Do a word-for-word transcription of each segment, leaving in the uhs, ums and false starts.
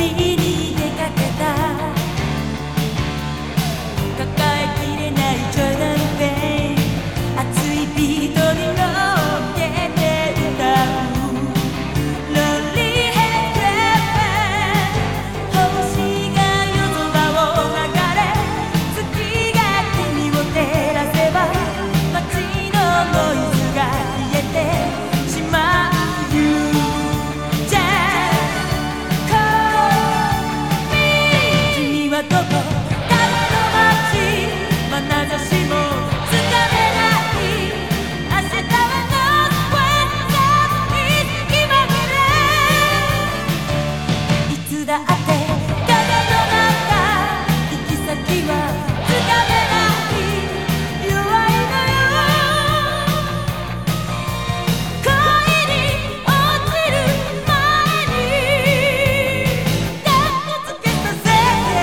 に出かけた。抱えきれないジョイナルペイン、熱いビートに乗っけて歌う Lonely Head Japan。 星が夜空を流れ、月が君を照らせば、街のノイズが消えてしまう。どこかの街、眼差しもつかめない。明日はノースウェストイースト気まぐれ。いつだって風の中、行き先はつかめない。弱いのよ、恋に落ちる前にかっこつけさせ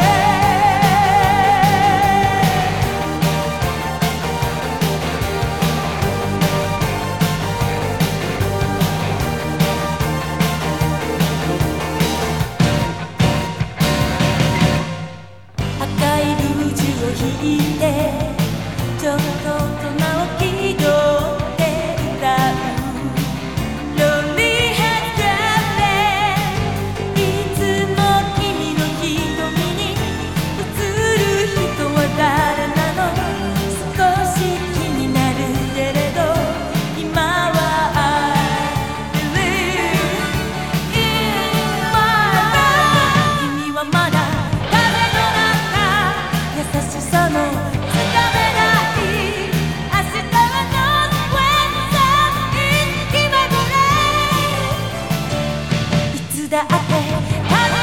引いて、ちょっと大人を気取って歌う Lonely Head Japan。 いつも君の瞳に映る人は誰なの、少し気になるけれど、今は I believe in my love。 君はまだ優しさもつかめない。明日はノースウェストイースト気まぐれ。いつだって